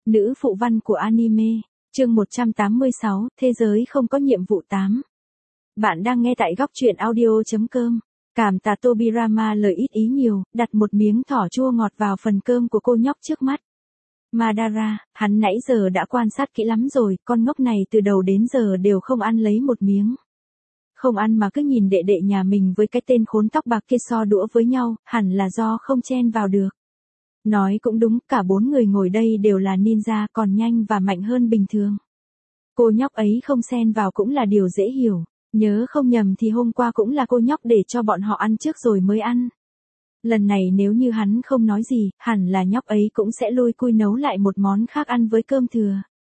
Nữ phụ văn của anime, chương 186, thế giới không có nhiệm vụ 8. Bạn đang nghe tại góc truyện audio.com. Cảm tạ Tobirama lời ít ý nhiều, đặt một miếng thỏ chua ngọt vào phần cơm của cô nhóc trước mắt. Madara, hắn nãy giờ đã quan sát kỹ lắm rồi, con ngốc này từ đầu đến giờ đều không ăn lấy một miếng. Không ăn mà cứ nhìn đệ đệ nhà mình với cái tên khốn tóc bạc kia so đũa với nhau, hẳn là do không chen vào được. Nói cũng đúng, cả 4 người ngồi đây đều là ninja, còn nhanh và mạnh hơn bình thường. Cô nhóc ấy không xen vào cũng là điều dễ hiểu, nhớ không nhầm thì hôm qua cũng là cô nhóc để cho bọn họ ăn trước rồi mới ăn. Lần này nếu như hắn không nói gì, hẳn là nhóc ấy cũng sẽ lôi cui nấu lại một món khác ăn với cơm thừa.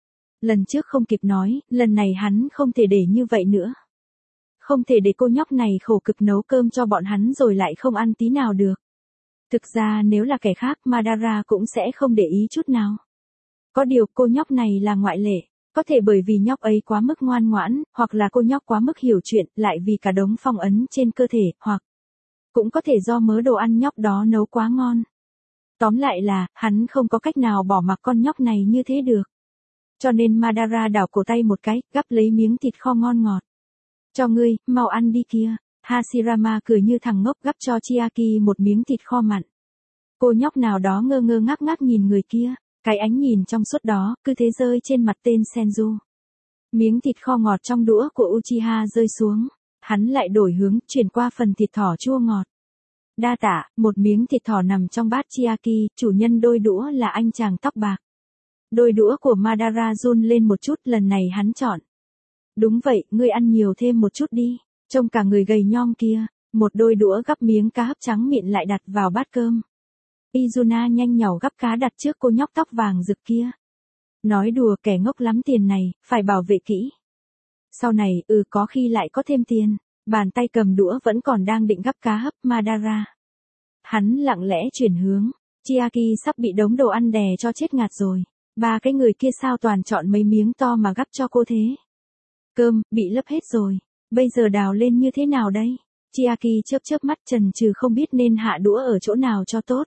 Lần trước không kịp nói, lần này hắn không thể để như vậy nữa. Không thể để cô nhóc này khổ cực nấu cơm cho bọn hắn rồi lại không ăn tí nào được. Thực ra nếu là kẻ khác Madara cũng sẽ không để ý chút nào. Có điều cô nhóc này là ngoại lệ, có thể bởi vì nhóc ấy quá mức ngoan ngoãn, hoặc là cô nhóc quá mức hiểu chuyện, lại vì cả đống phong ấn trên cơ thể, hoặc cũng có thể do mớ đồ ăn nhóc đó nấu quá ngon. Tóm lại là, hắn không có cách nào bỏ mặc con nhóc này như thế được. Cho nên Madara đảo cổ tay một cái, gắp lấy miếng thịt kho ngon ngọt. Cho ngươi, mau ăn đi kia. Hashirama cười như thằng ngốc gắp cho Chiaki một miếng thịt kho mặn. Cô nhóc nào đó ngơ ngơ ngác ngác nhìn người kia, cái ánh nhìn trong suốt đó, cứ thế rơi trên mặt tên Senju. Miếng thịt kho ngọt trong đũa của Uchiha rơi xuống, hắn lại đổi hướng, chuyển qua phần thịt thỏ chua ngọt. Đa tạ, một miếng thịt thỏ nằm trong bát Chiaki, chủ nhân đôi đũa là anh chàng tóc bạc. Đôi đũa của Madara run lên một chút, lần này hắn chọn. Đúng vậy, ngươi ăn nhiều thêm một chút đi. Trông cả người gầy nhom kia, một đôi đũa gắp miếng cá hấp trắng mịn lại đặt vào bát cơm. Izuna nhanh nhảu gắp cá đặt trước cô nhóc tóc vàng rực kia. Nói đùa kẻ ngốc lắm tiền này, phải bảo vệ kỹ. Sau này, có khi lại có thêm tiền. Bàn tay cầm đũa vẫn còn đang định gắp cá hấp Madara. Hắn lặng lẽ chuyển hướng, Chiaki sắp bị đống đồ ăn đè cho chết ngạt rồi. Ba cái người kia sao toàn chọn mấy miếng to mà gắp cho cô thế. Cơm, bị lấp hết rồi. Bây giờ đào lên như thế nào đây? Chiaki chớp mắt chần chừ không biết nên hạ đũa ở chỗ nào cho tốt.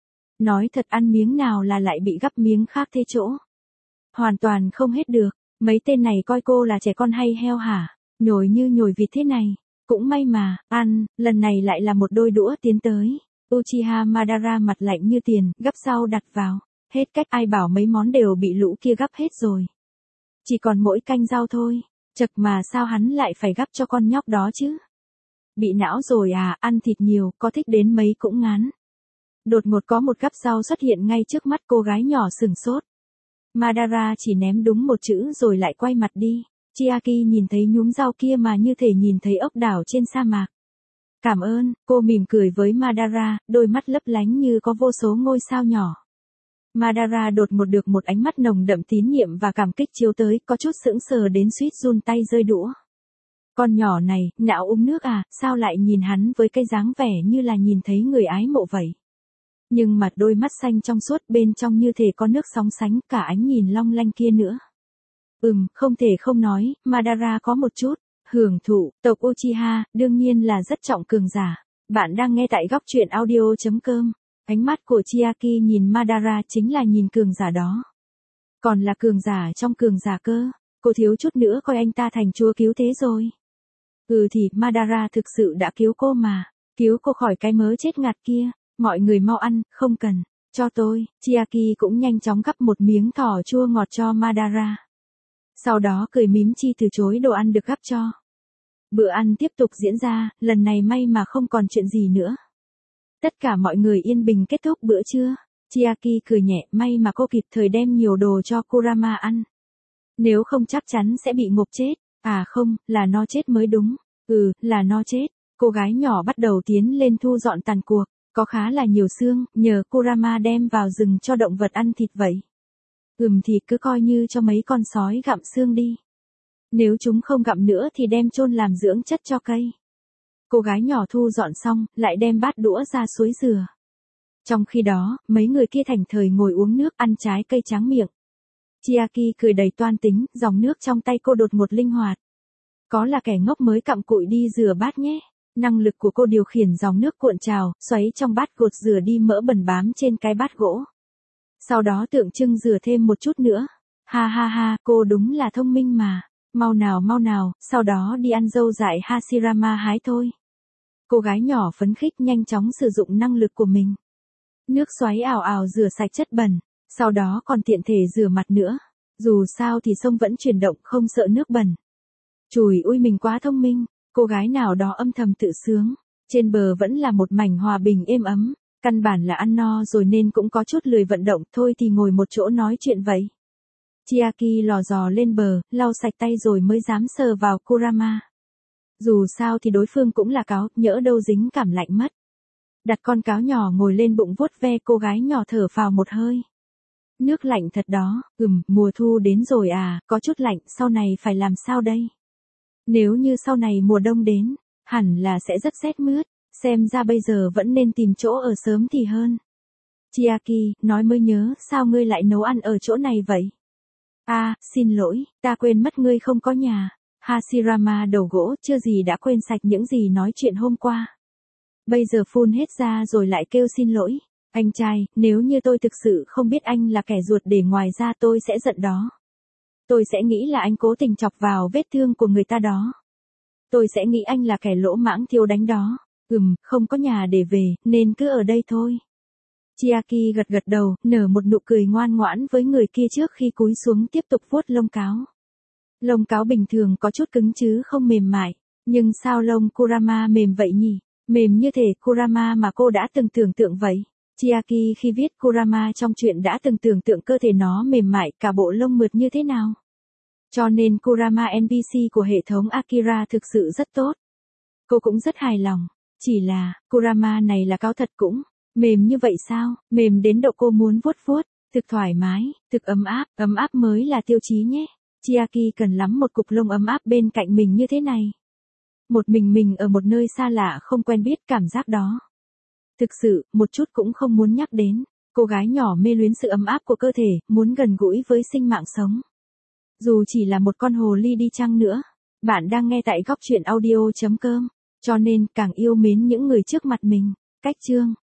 Nói thật ăn miếng nào là lại bị gắp miếng khác thế chỗ. Hoàn toàn không hết được, mấy tên này coi cô là trẻ con hay heo hả? Nhồi như nhồi vịt thế này. Cũng may mà, ăn, lần này lại là một đôi đũa tiến tới. Uchiha Madara mặt lạnh như tiền, gắp sau đặt vào. Hết cách ai bảo mấy món đều bị lũ kia gắp hết rồi. Chỉ còn mỗi canh rau thôi. Chật mà sao hắn lại phải gắp cho con nhóc đó chứ? Bị não rồi à, ăn thịt nhiều, có thích đến mấy cũng ngán. Đột ngột có một gắp rau xuất hiện ngay trước mắt cô gái nhỏ sửng sốt. Madara chỉ ném đúng một chữ rồi lại quay mặt đi. Chiaki nhìn thấy nhúm rau kia mà như thể nhìn thấy ốc đảo trên sa mạc. Cảm ơn, cô mỉm cười với Madara, đôi mắt lấp lánh như có vô số ngôi sao nhỏ. Madara đột ngột được một ánh mắt nồng đậm tín nhiệm và cảm kích chiếu tới, có chút sững sờ đến suýt run tay rơi đũa. Con nhỏ này, não uống nước à, sao lại nhìn hắn với cái dáng vẻ như là nhìn thấy người ái mộ vậy. Nhưng mặt đôi mắt xanh trong suốt bên trong như thể có nước sóng sánh, cả ánh nhìn long lanh kia nữa. Không thể không nói, Madara có một chút hưởng thụ, tộc Uchiha, đương nhiên là rất trọng cường giả. Bạn đang nghe tại góc truyện audio.com. Ánh mắt của Chiaki nhìn Madara chính là nhìn cường giả đó. Còn là cường giả trong cường giả cơ, cô thiếu chút nữa coi anh ta thành chúa cứu thế rồi. Thì Madara thực sự đã cứu cô mà, cứu cô khỏi cái mớ chết ngạt kia, mọi người mau ăn, không cần, cho tôi. Chiaki cũng nhanh chóng gắp một miếng thỏ chua ngọt cho Madara. Sau đó cười mím chi từ chối đồ ăn được gắp cho. Bữa ăn tiếp tục diễn ra, lần này may mà không còn chuyện gì nữa. Tất cả mọi người yên bình kết thúc bữa trưa. Chiaki cười nhẹ, may mà cô kịp thời đem nhiều đồ cho Kurama ăn. Nếu không chắc chắn sẽ bị ngộp chết. À không, là no chết mới đúng. Là no chết. Cô gái nhỏ bắt đầu tiến lên thu dọn tàn cuộc. Có khá là nhiều xương, nhờ Kurama đem vào rừng cho động vật ăn thịt vậy. Thì cứ coi như cho mấy con sói gặm xương đi. Nếu chúng không gặm nữa thì đem chôn làm dưỡng chất cho cây. Cô gái nhỏ thu dọn xong, lại đem bát đũa ra suối dừa. Trong khi đó, mấy người kia thành thời ngồi uống nước ăn trái cây tráng miệng. Chiaki cười đầy toan tính, dòng nước trong tay cô đột ngột linh hoạt. Có là kẻ ngốc mới cặm cụi đi rửa bát nhé. Năng lực của cô điều khiển dòng nước cuộn trào, xoáy trong bát gột rửa đi mỡ bẩn bám trên cái bát gỗ. Sau đó tượng trưng rửa thêm một chút nữa. Ha ha ha, cô đúng là thông minh mà. Mau nào, sau đó đi ăn dâu dại Hashirama hái thôi. Cô gái nhỏ phấn khích nhanh chóng sử dụng năng lực của mình. Nước xoáy ào ào rửa sạch chất bẩn, sau đó còn tiện thể rửa mặt nữa. Dù sao thì sông vẫn chuyển động không sợ nước bẩn. Chùi ui mình quá thông minh, cô gái nào đó âm thầm tự sướng. Trên bờ vẫn là một mảnh hòa bình êm ấm, căn bản là ăn no rồi nên cũng có chút lười vận động, thôi thì ngồi một chỗ nói chuyện vậy. Chiaki lò dò lên bờ, lau sạch tay rồi mới dám sờ vào Kurama. Dù sao thì đối phương cũng là cáo, nhỡ đâu dính cảm lạnh mất. Đặt con cáo nhỏ ngồi lên bụng vuốt ve, cô gái nhỏ thở phào một hơi. Nước lạnh thật đó, mùa thu đến rồi à, có chút lạnh, sau này phải làm sao đây? Nếu như sau này mùa đông đến, hẳn là sẽ rất rét mướt, xem ra bây giờ vẫn nên tìm chỗ ở sớm thì hơn. Chiaki, nói mới nhớ, sao ngươi lại nấu ăn ở chỗ này vậy? À, xin lỗi, ta quên mất ngươi không có nhà. Hashirama đầu gỗ, chưa gì đã quên sạch những gì nói chuyện hôm qua. Bây giờ phun hết ra rồi lại kêu xin lỗi. Anh trai, nếu như tôi thực sự không biết anh là kẻ ruột để ngoài ra tôi sẽ giận đó. Tôi sẽ nghĩ là anh cố tình chọc vào vết thương của người ta đó. Tôi sẽ nghĩ anh là kẻ lỗ mãng thiếu đánh đó. Không có nhà để về, nên cứ ở đây thôi. Chiaki gật đầu, nở một nụ cười ngoan ngoãn với người kia trước khi cúi xuống tiếp tục vuốt lông cáo. Lông cáo bình thường có chút cứng chứ không mềm mại, nhưng sao lông Kurama mềm vậy nhỉ? Mềm như thể Kurama mà cô đã từng tưởng tượng vậy. Chiaki khi viết Kurama trong truyện đã từng tưởng tượng cơ thể nó mềm mại, cả bộ lông mượt như thế nào. Cho nên Kurama NPC của hệ thống Akira thực sự rất tốt. Cô cũng rất hài lòng. Chỉ là, Kurama này là cáo thật cũng mềm như vậy sao? Mềm đến độ cô muốn vuốt vuốt, thực thoải mái, thực ấm áp mới là tiêu chí nhé. Chiaki cần lắm một cục lông ấm áp bên cạnh mình như thế này. Một mình ở một nơi xa lạ không quen biết, cảm giác đó. Thực sự, một chút cũng không muốn nhắc đến. Cô gái nhỏ mê luyến sự ấm áp của cơ thể, muốn gần gũi với sinh mạng sống. Dù chỉ là một con hồ ly đi chăng nữa. Bạn đang nghe tại góc truyện audio.com. Cho nên càng yêu mến những người trước mặt mình. Cách chương